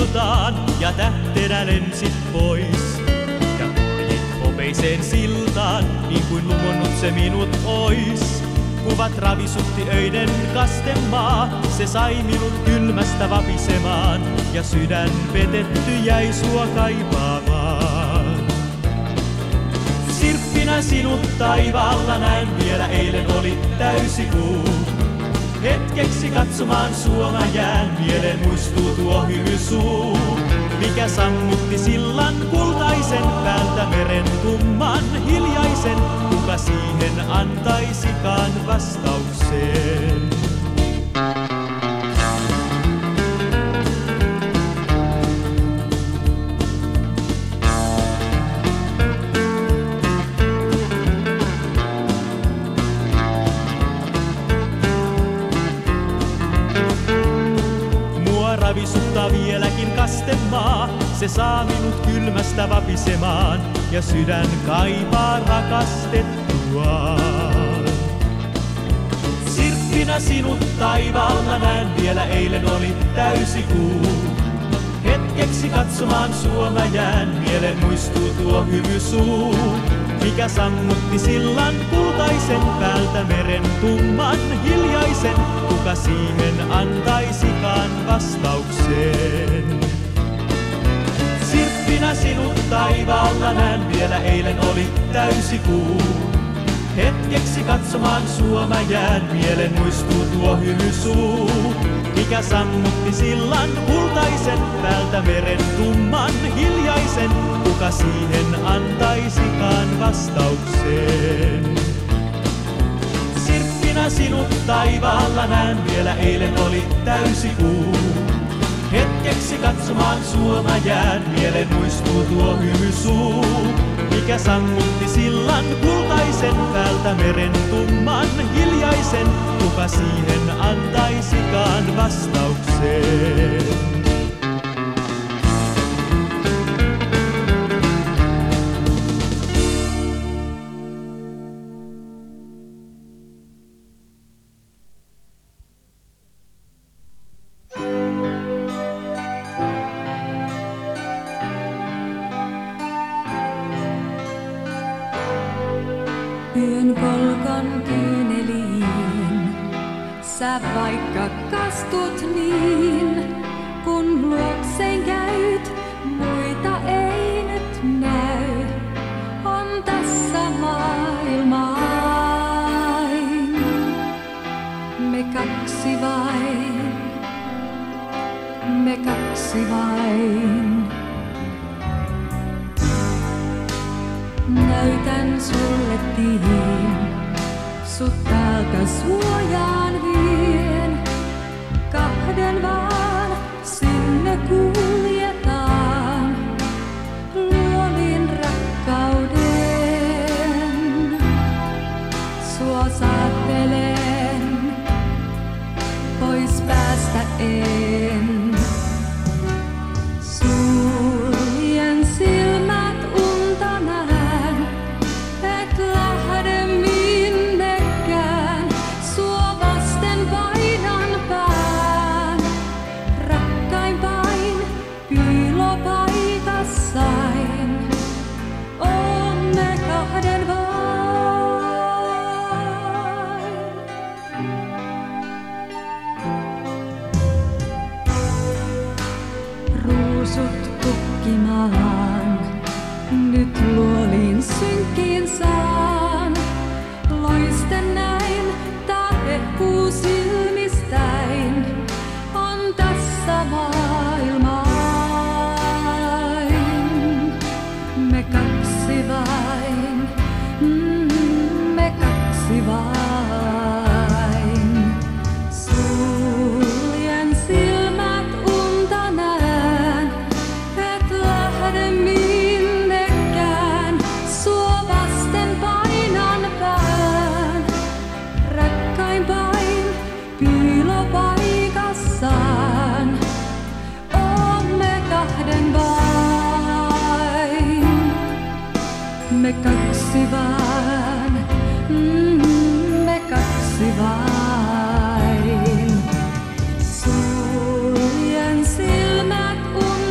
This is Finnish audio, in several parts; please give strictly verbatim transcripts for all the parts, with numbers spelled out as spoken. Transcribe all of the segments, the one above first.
iltaan ja tähtenä lensit pois. Ja kuljet hopeiseen siltaan, niin kuin luvonnut se minut ois. Kuvat ravisutti öiden kastemaa, se sai minut kylmästä vapisemaan. Ja sydän petetty jäi sua kaipaamaan. Sirppinä sinut taivaalla näin vielä, eilen oli täysi kuu. Hetkeksi katsomaan sua mä jään, mieleen muistuu tuo hymy suu. Mikä sammutti sillan kultaisen päältä meren tumman hiljaisen. Kuka siihen antaisikaan vastauksen? Ravisuttaa vieläkin kastemaa, se saa minut kylmästä vapisemaan ja sydän kaipaa rakastettuaan. Sirppinä sinut taivaalla näen vielä, eilen oli täysi kuu. Hetkeksi katsomaan sua mä jään, mieleen muistuu tuo hymy suu. Mikä sammutti sillan kultaisen päältä meren tumman hiljaisen. Kuka siihen antaisikaan vastauksen? Sirppinä sinut taivaalla näen vielä, eilen oli täysi kuu. Hetkeksi katsomaan sua mä jään, mieleen muistuu tuo hymy suu. Mikä sammutti sillan kultaisen päältä meren tumman hiljaisen. Kuka siihen antaisikaan vastauksen? Sirppinä sinut taivaalla näen vielä, eilen oli täysi kuu. Hetkeksi katsomaan sua mä jään, mieleen muistuu tuo hymy suu. Mikä sammutti sillan kultaisen päältä meren tumman hiljaisen. Kuka siihen antaisikaan vastauksen? Yön kolkon kyyneliin, sä vaikka kastut niin, kun luoksein käyt, muita ei nyt näy, on tässä maailmain. Me kaksi vain, me kaksi vain. Näytän sulle tien, sut täältä suojaan vien. Kahden vaan sinne kuljetaan, luovin rakkauden. Sua saattelen, pois päästä en. Suljen silmät unta näen, et lähde minnekään. Sua vasten painan pään, rakkaimpain piilopaikassain. Omme kahden vain. Ruusut kukkimaan, nyt luoliin synkkiin saan. Loisten näin, tää hehkuu silmistäin, on tässä maailmain. Me kaksi vain, mm, me kaksi vain. Suljen silmät unta näen, et lähde minnekään. Sua vasten painan pään, rakkaimpain piilopaikassaan. Omme kahden vain, me kaksi vain, mm, me kaksi vain. Suljen silmät unta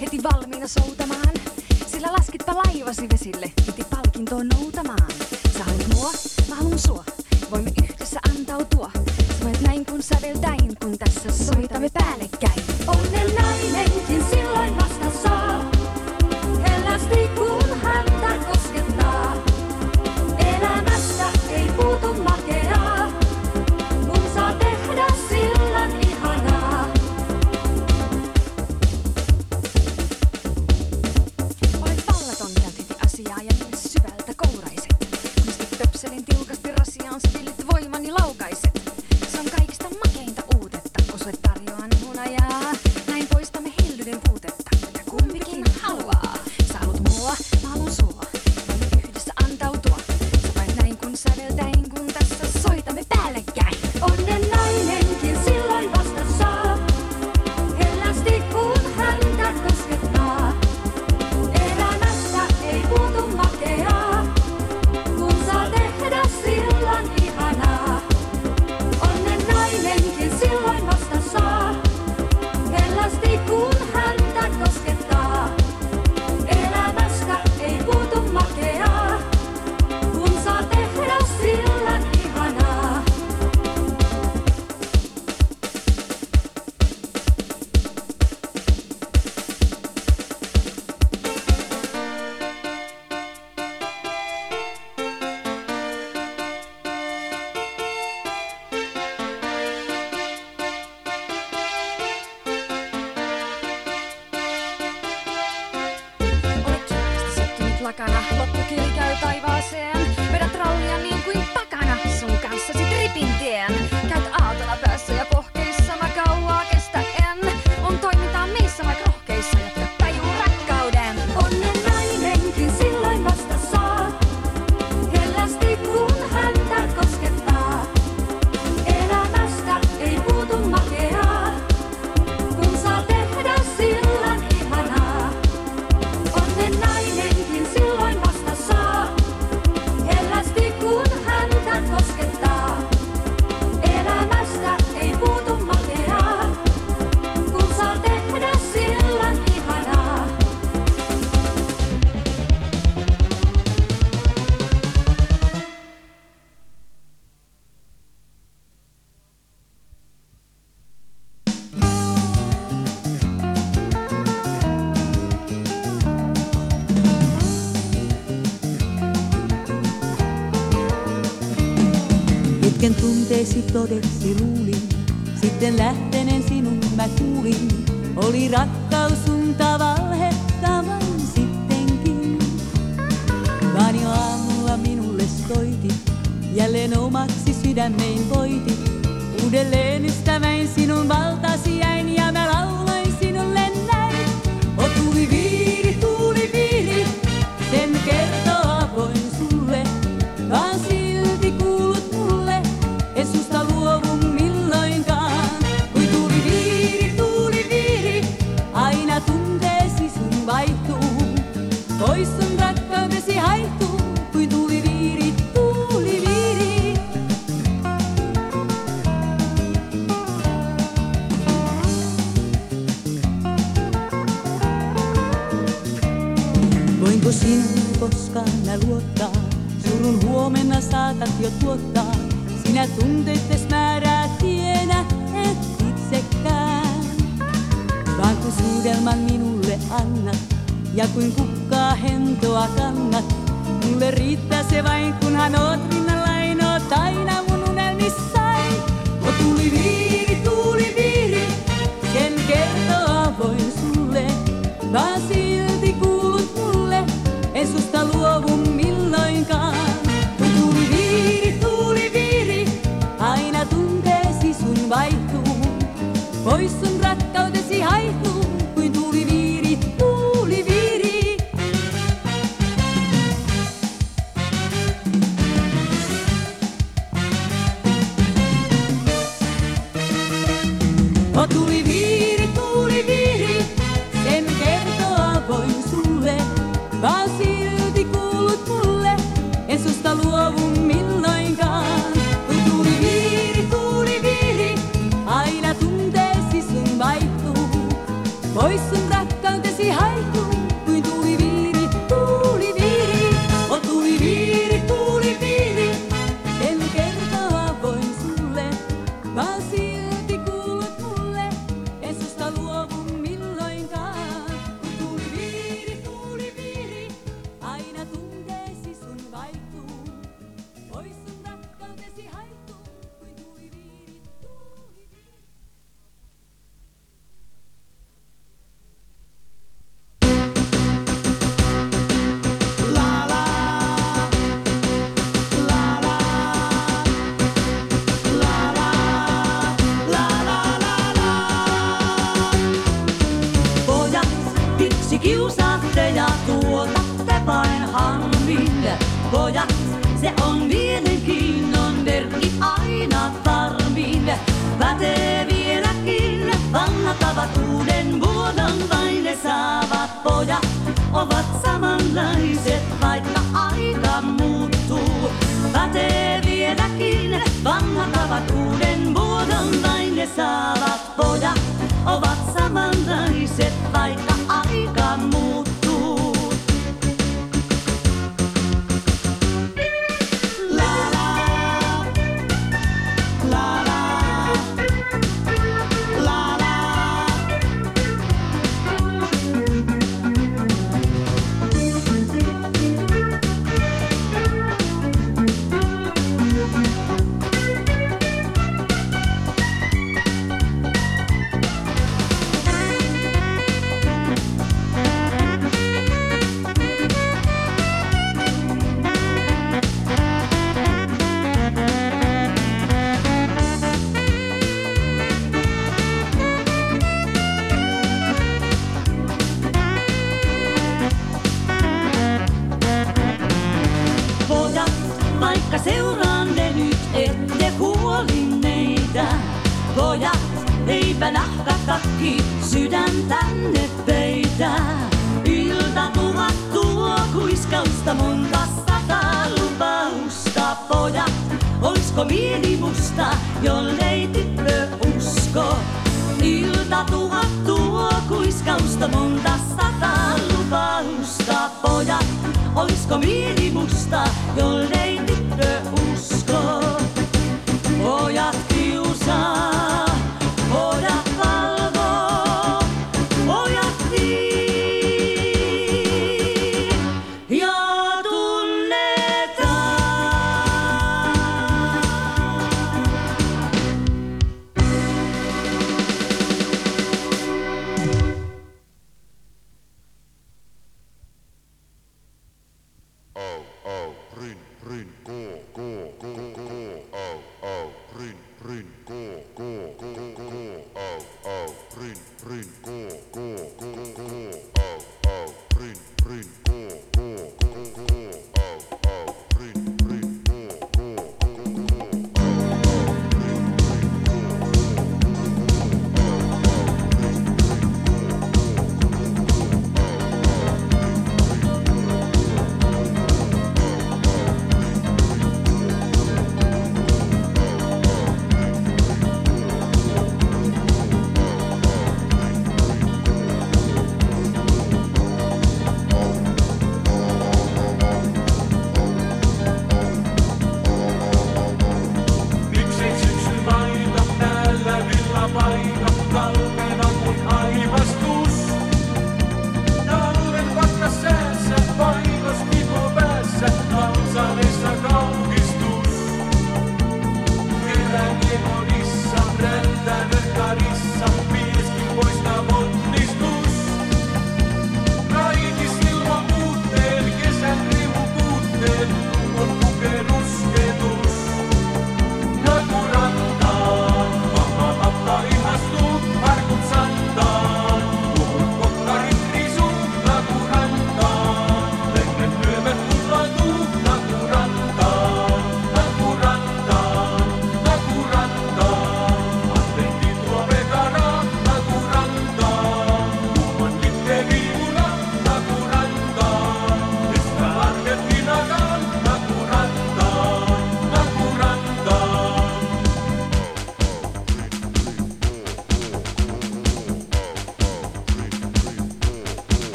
heti valmiina soutamaan. Sillä laskitpa laivasi vesille, heti palkintoon noutamaan. Sä haluat mua, mä haluun sua, voimme yhdessä antautua. Sanoit näin kun säveltäin, kun tässä soitamme päällekkäin. Onnen nainenkin silloin vasta saa, hellästi kun häntä koskettaa. Elämästä ei puutu makeaa, kun saa tehdä sillan ihanaa. Olet vallaton ja heti asiaa ja niin syvältä kouraiset. Kunesti töpselin tiukasti rasiaan, stillit voimani laukaiset. Se on kaikista makeinta uutetta, kun sulle tarjoan hunajaa. Näin poistamme hellyyden puutetta, mitä kumpikin haluaa. Sä haluat mua, mä haluun sua, voimme yhdessä antautua. Sä vain näin kun säveltäin, kun tässä soitamme päällekkäin. Onnen nainenkin silloin vasta saa, hellästi kun häntä koskettaa. Elämästä ei puutu makeaa, kun saa tehdä sillan ihanaa. Onnen nainenkin silloin vasta saa, hellästi kun häntä koskettaa. Elämästä ei puutu makeaa, kun saa tehdä sillan ihanaa. Olet kivasti syttynyt lakana, loppukiri käy taivaaseen. Vedät rallia niin kuin takana, sun kanssasi tripin tien. Käyt aaltolla päässä ja pohkeissa, mä kauaa kestä en. On toimintaa meissä vaik rohkeissa, jotka tajuu rakkauden. Onnen nainenkin silloin vasta saa, hellästi kun häntä koskettaa. Elämästä ei puutu makeaa, kun saa tehdä sillan ihanaa. Onnen nainenkin silloin vasta saa, hellästi kun häntä koskettaa. Elämästä ei puutu makeaa, kun saa tehdä sillan ihanaa. Hetken tunteesi todeksi luulin, sitten lähtenen sinun mä kuulin. Oli rakkaus sunta valhetta vain sittenkin. Vaan jo aamulla minulle soitit, jälleen omaksi sydämein voitit. Uudelleen ystäväin sinun valtasi jäin ja mä lauloin sinulle näin. O tuuli viiri, tuuli viiri, sen kertoa voin sulle, vaan silti kuulut mulle, en susta luovu milloinkaan. Kui tuuli viiri, tuuli viiri, aina tunteesi sun vaihtuu, pois sun rakkautesi haihtuu. Kui tuuli viiri, tuuli viiri. Voinko sinuun koskaan mä luottaa? Surun huomenna saatat jo tuottaa. Sinä tunteittes määrää tiedä et itsekään. Vaan kun suudelman minulle annat ja kuin kukkaa hentoa kannat, mulle riittää se vain kunhan oot rinnallani, oot aina mun unelmissain. O tuuli viiri, tuuli viiri, sen kertoa voin sulle, vaan silti kuulut mulle, en susta luovu milloinkaan. Kun tuuli viiri, tuuli viiri, aina tunteesi sun vaihtuu, pois sun rakkautesi haihtuu. Kuin tuuli viiri, tuuli viiri. O tuuli viiri, tuuli viiri, sen kertoa kiusaatte ja tuotatte vain harmin. Pojat, se on mielenkiinnon merkki aina varmin. Pätee vieläkin, vanhat tavat uuden muodon vain ne saavat. Pojat ovat samanlaiset, vaikka aika muuttuu. Pätee vieläkin, vanhat tavat uuden muodon vain ne saavat. Pojat ovat samanlaiset, vaikka aika muuttuu. La la, la la, la la. Vaikka seuraanne nyt ette huolineita. Pojat, eipä nahkakakki sydäntänne peitä. Ilta tuhat tuo kuiskausta monta sataa lupausta. Pojat, oisko mieli musta, jollei tyttö usko? Ilta tuhat tuo kuiskausta monta sataa lupausta. Pojat, oisko mieli musta, jollei tyttö usko? Pojat kiusaa, pojat valvoo, pojat niin ja tunnetaan. Oh, oh, ryn, ryn.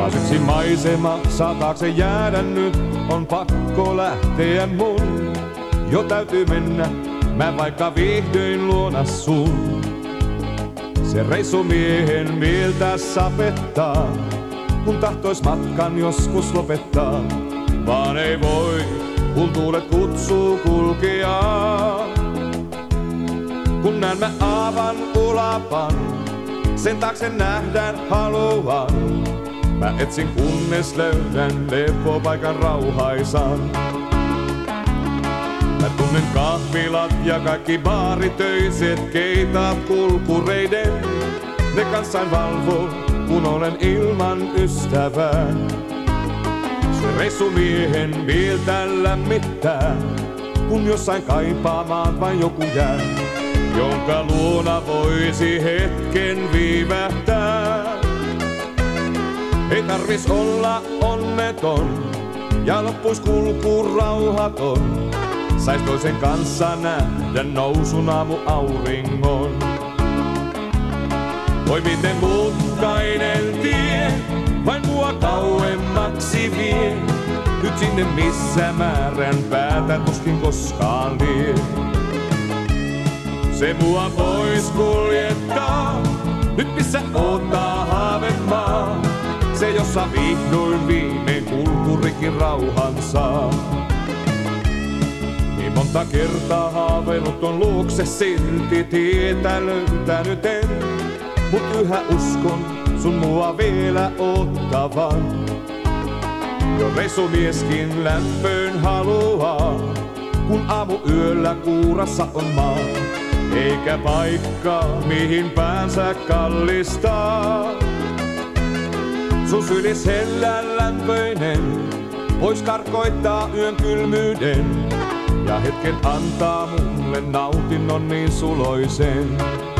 Taas yksi maisema saa taakse jäädä nyt, on pakko lähteä mun. Jo täytyy mennä, mä vaikka viihdyin luona sun. Se reissumiehen mieltä sapettaa, kun tahtois matkan joskus lopettaa. Vaan ei voi, kun tuulet kutsuu kulkea. Kun näen mä aavan ulapan, sen taakse nähdään haluan. Mä etsin kunnes löydän lepopaikan rauhaisan. Mä tunnen kahvilat ja kaikki baaritöiset keitaat kulkureiden. Ne kanssain valvoo, kun olen ilman ystävää. Se reissumiehen mieltä lämmittää, kun jossain kaipaamaan vain joku jää, jonka luona voisi hetken viivähtää. Ei tarvis olla onneton ja loppuis kulku rauhaton. Sais toisen kanssa nähdä nousun aamu auringon. Voi miten mutkainen tie vain mua kauemmaksi vie. Nyt sinne missä määrän päätä tuskin koskaan lie. Se mua pois kuljettaa, nyt missä odottaa haavemaa. Se jossa vihdoin viimein kulkurikin rauhan saa. Niin monta kertaa haaveillut on luokse, silti tietä löytänyt en. Mut yhä uskon sun mua vielä ottavan. Jo reissumieskin lämpöön haluaa, kun aamu yöllä kuurassa on maa. Eikä paikkaa mihin päänsä kallistaa. Sun sylis hellän lämpöinen vois karkoittaa yön kylmyyden. Ja hetken antaa mulle nautinnon niin suloisen.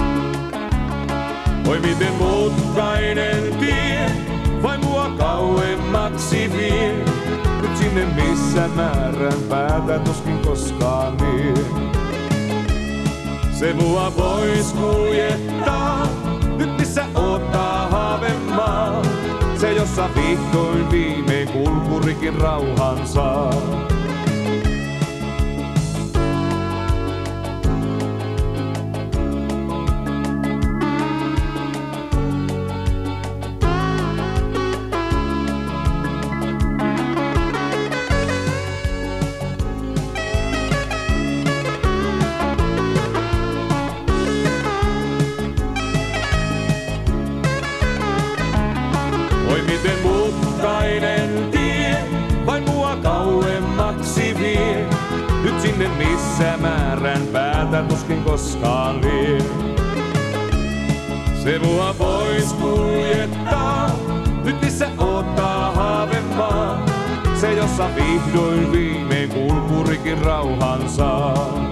Voi miten mutkainen tie vai mua kauemmaksi vie. Nyt sinne missä määrän päätä tuskin koskaan vie. Se mua pois kuljettaa, nyt missä odottaa haavemaa. Se jossa vihdoin viimein kulkurikin rauhan saa. Missä määrän päätä tuskin koskaan lie. Se mua pois kuljettaa, nyt missä odottaa haavemaa. Se jossa vihdoin viimein kulkurikin rauhan saa.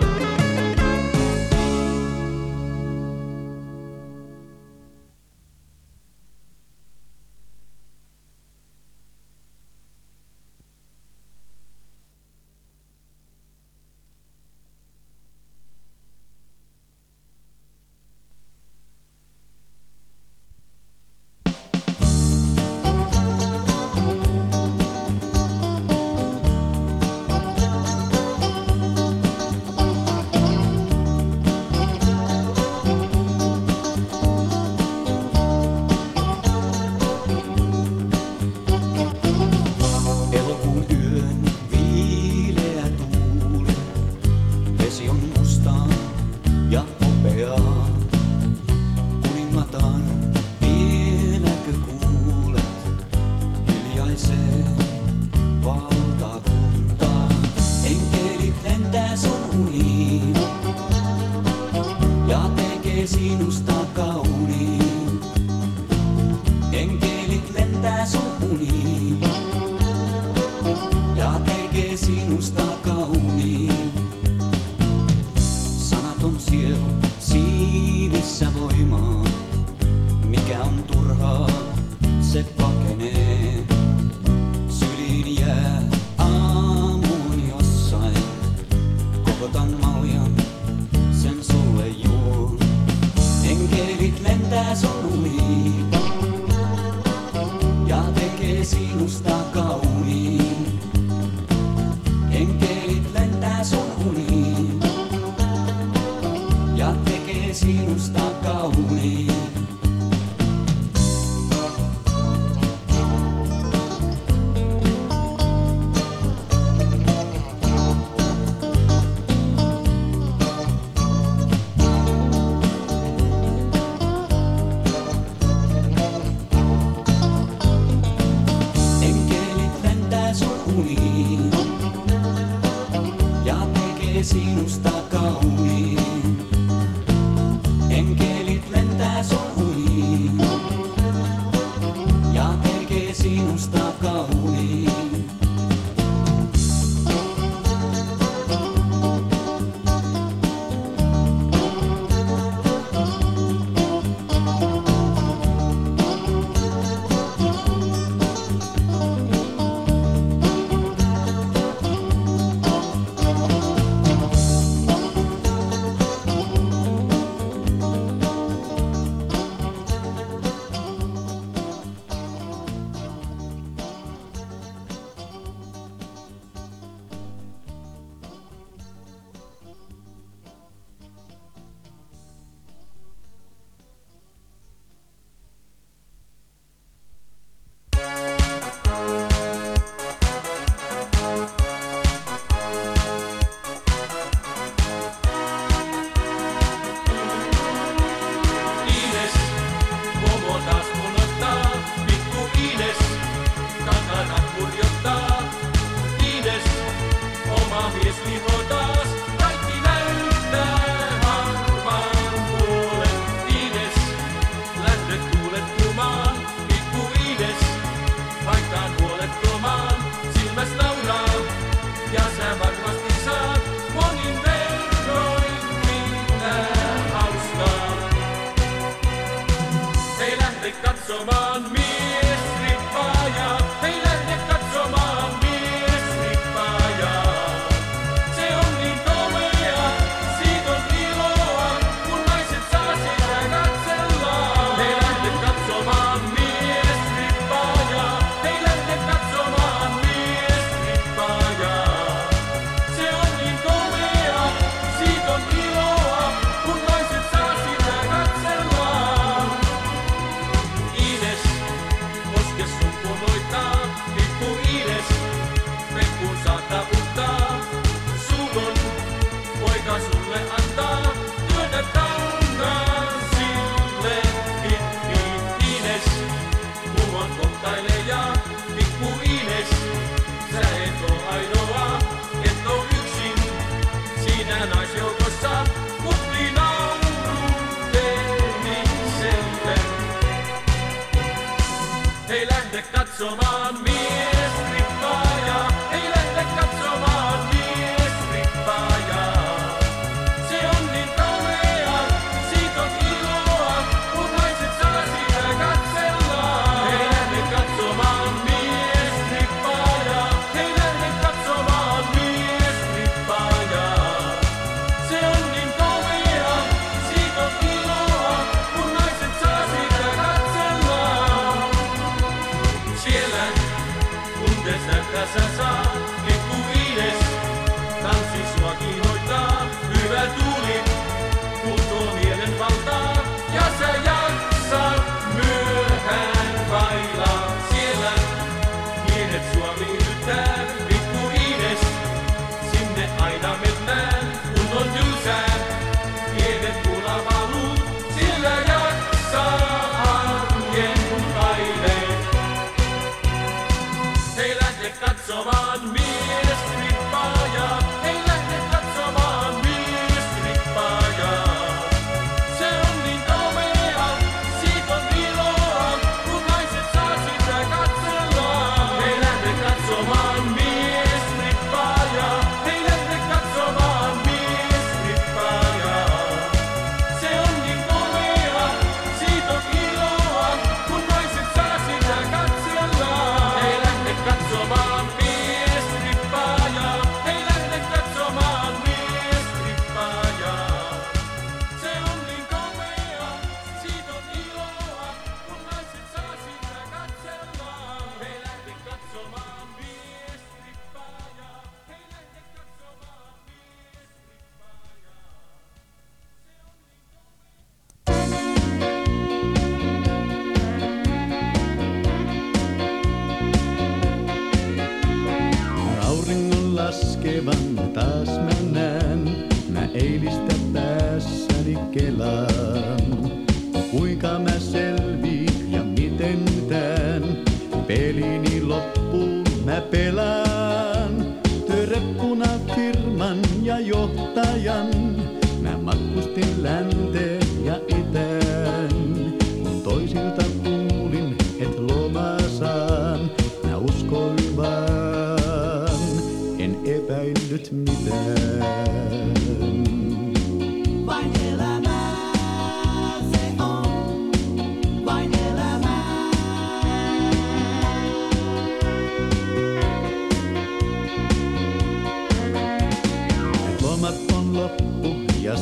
sinusta kauniin. laskevan taas mä näen, mä eilistä päässäni kelaan. Kuinka mä selviin ja miten tän pelini loppuun mä pelaan. Työreppuna firman ja johtajan, mä matkustin länteen ja itään. Kun toisilta kuulin, et lomaa saan,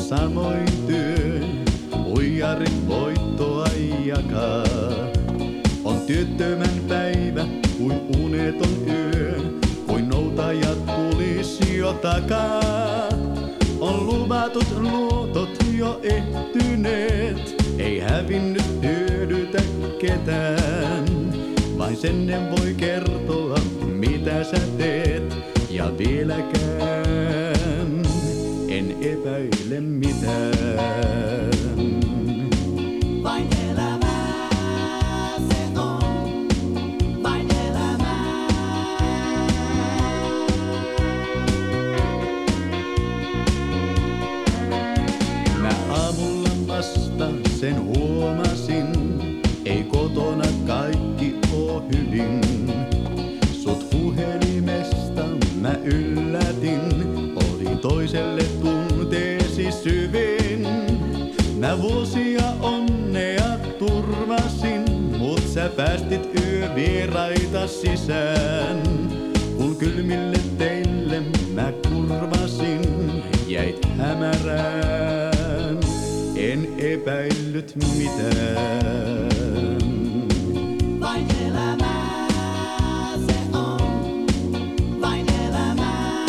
samoin työ, huijarit voittoa jakaa. On työttömän päivä kuin uneton yö, kuin noutajat tulisi jo takaa. On luvatut luotot jo ehtyneet, ei hävinnyt hyödytä ketään. Vain senne voi kertoa, mitä sä teet, ja vieläkään en epäile mitään. Vain elämää se on, vain elämää. Mä aamulla vasta sen huomasin, ei kotona kaikki oo hyvin. Sut puhelimesta mä yllätin, olin toiselle tunteesi syvin. Mä vuosia onnea turvasin, mut sä päästit yövieraita sisään. Kun kylmille teille mä kurvasin, jäit hämärään, en epäillyt mitään. Vain elämää se on, vain elämää.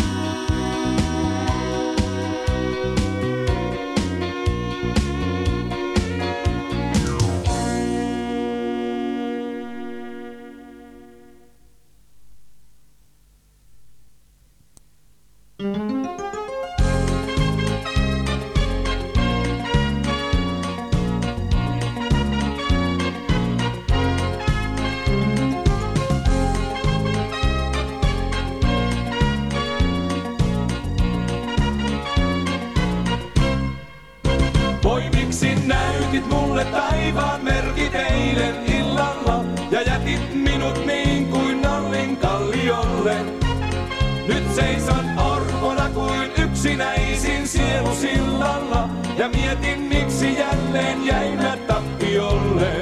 Voi miksi näytit mulle taivaan merkit eilen illalla ja jätit minut niin kuin nallin kalliolle. Nyt seison orpona kuin yksinäisin sielu sillalla ja mietin miksi jälleen jäimme tappiolle.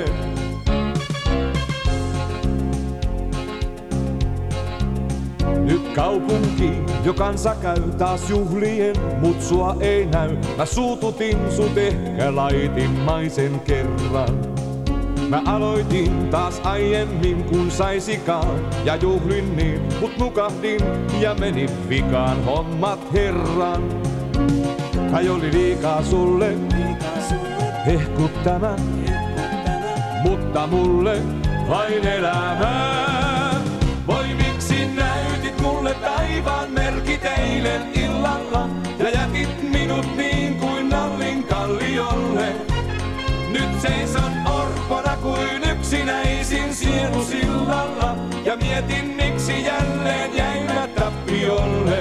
Nyt kaupunki, jo kansa käy taas juhlien, mut sua ei näy. Mä suututin sut ehkä laitimmaisen kerran. Mä aloitin taas aiemmin kun saisikaan ja juhlin niin, mut nukahdin ja meni vikaan hommat herran. Kai oli liikaa sulle, hehkut tämä, mutta mulle vain elämää. Voi miksi näytit mulle taivaan merkit eilen illalla ja jätit minut niin kuin nallin kalliolle. Nyt seison orpona kuin yksinäisin sielu sillalla ja mietin miksi jälleen jäimme tappiolle.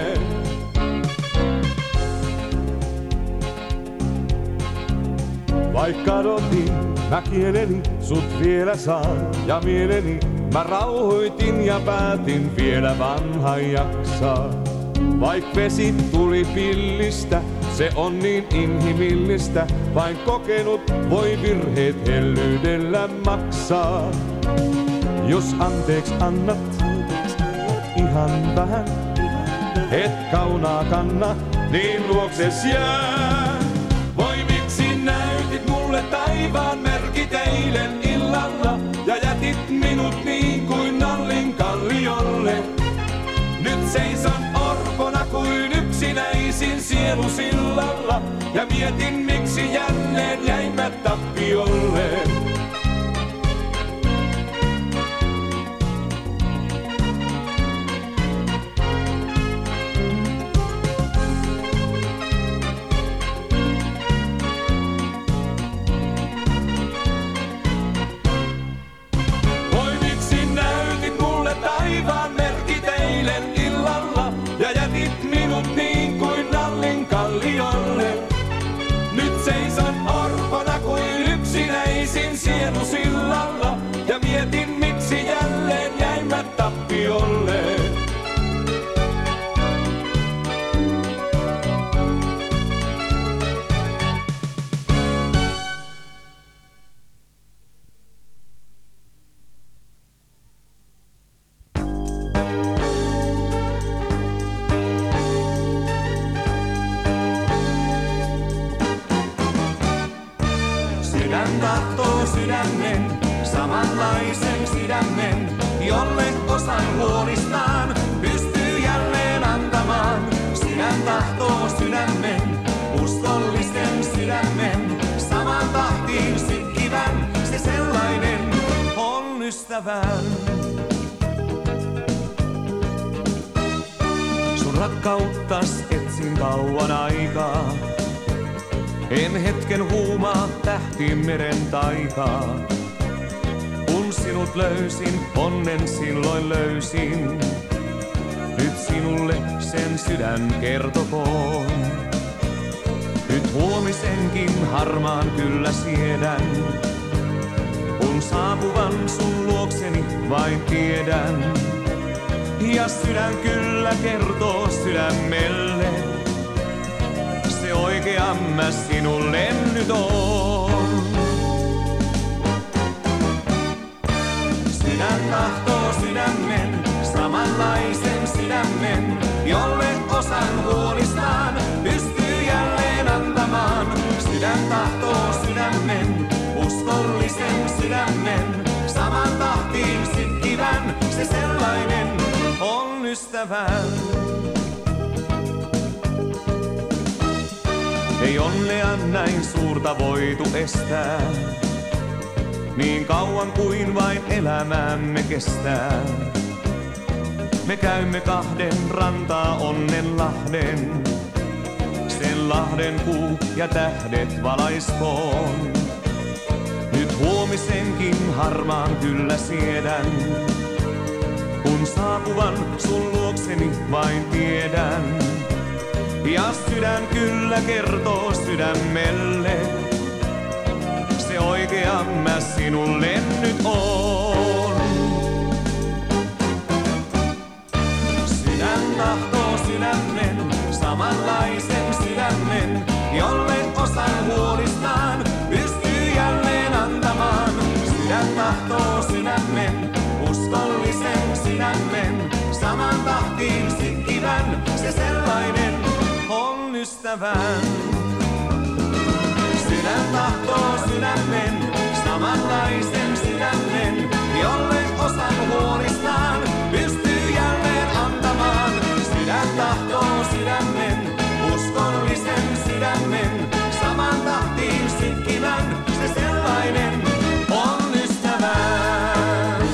Vaikka odotin, mä kieleni sut vielä saan ja mieleni mä rauhoitin ja päätin vielä vanha jaksaa. Vaik vesi tuli pillistä, se on niin inhimillistä. Vain kokenut voi virheet hellyydellä maksaa. Jos anteeksi annat ihan vähän, et kaunaa kanna, niin luokses jää. Voi miksi näytit mulle taivaan merkit eilen illalla ja jätit minut niin kuin nallin kalliolle. Nyt seison orpona kuin yksinäisin sielu sillalla ja mietin miksi jälleen jäimme tappiolle. Voi miksi näytit mulle taivaan merkit eilen illalla ja jätit minut niin kuin nallin kalliolle. Nyt seison orpona kuin yksinäisin sielu. sydämen, jolle osan huolistaan pystyy jälleen antamaan. Sydän tahtoo sydämen, uskollisen sydämen, saman tahtiin sykkivän, se sellainen on ystävän. Sun rakkauttas etsin kauan aikaa, en hetken huumaa tähtiin meren taikaa. Kun sinut löysin, onnen silloin löysin. Nyt sinulle sen sydän kertokoon. Nyt huomisenkin harmaan kyllä siedän. Kun saapuvan sun luokseni vain tiedän. Ja sydän kyllä kertoo sydämelle. Se oikea mä sinulle nyt on. Sydän tahtoo sydämen, samanlaisen sydämen, jolle osan huolistaan pystyy jälleen antamaan. Sydän tahtoo sydämen, uskollisen sydämen, saman tahtiin sykkivän, se sellainen on ystävän. Ei onnea näin suurta voitu estää, niin kauan kuin vain elämäämme kestää. Me käymme kahden rantaa onnenlahden, sen lahden kuu ja tähdet valaiskoon. Nyt huomisenkin harmaan kyllä siedän, kun saapuvan sun luokseni vain tiedän. Ja sydän kyllä kertoo sydämelle, se oikea mä sinulle nyt on. Sydän tahtoo sydämen, samanlaisen sydämen, jolle osan huolistaan pystyy jälleen antamaan. Sydän tahtoo sydämen, uskollisen sydämen, saman tahtiin sykkivän, se sellainen on ystävän. Sydän tahtoo sydämen, samanlaisen sydämen, jolle osan huolistaan pystyy jälleen antamaan. Sydän tahtoo sydämen, uskollisen sydämen, saman tahtiin sykkivän, se sellainen on ystävän.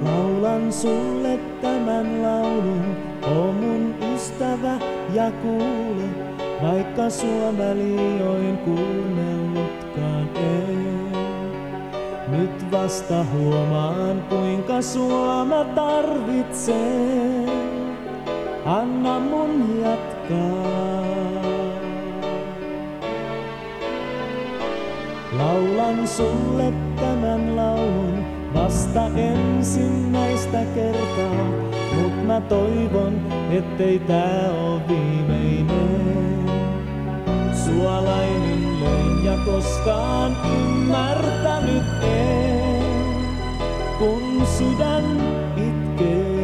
Laulan sulle tämän laulun, oo mun ystävä ja kuule, vaikka sua mä liioin kuunnellutkaan en. Nyt vasta huomaan, kuinka sua mä tarvitsen. Anna mun jatkaa. Laulan sulle tämän laulun vasta ensimmäistä kertaa, mut mä toivon, ettei tää oo viimeinen. Suolainen löin ja koskaan ymmärtänyt en, kun sydän itkee.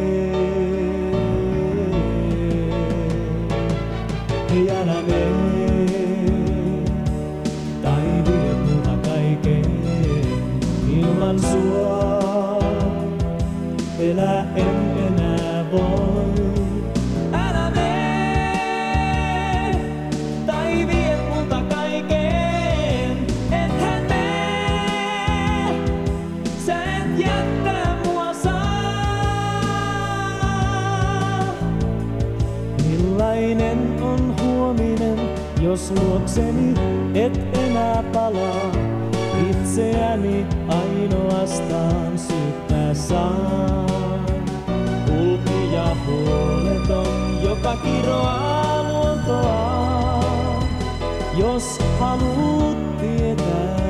Hei älä mee, tai vie multa kaiken, ilman sua elää en enää voi. Älä mee, tai vie multa kaiken, ethän mee, sä et jättää mua saa. Millainen on huominen, jos luokseni et enää palaa? Itseäni ainoastaan syyttää saan. Kulkija huoleton, joka kiroaa luontoa, jos haluut tietää.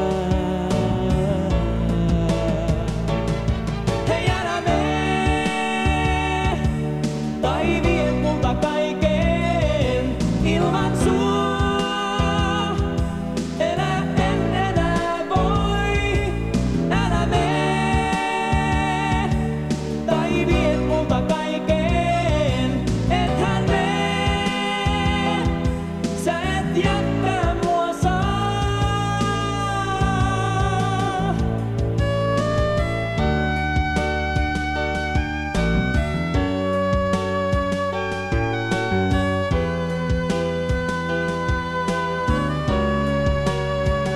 Hei älä mee, tai vie multa kaiken, ilman sua elää en enää voi. Älä mee, tai vie multa kaiken, ethän mee, sä et jättää mua saa.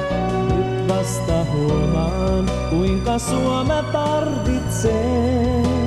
Nyt vasta huomaan, kuinka sua mä tarvitsen.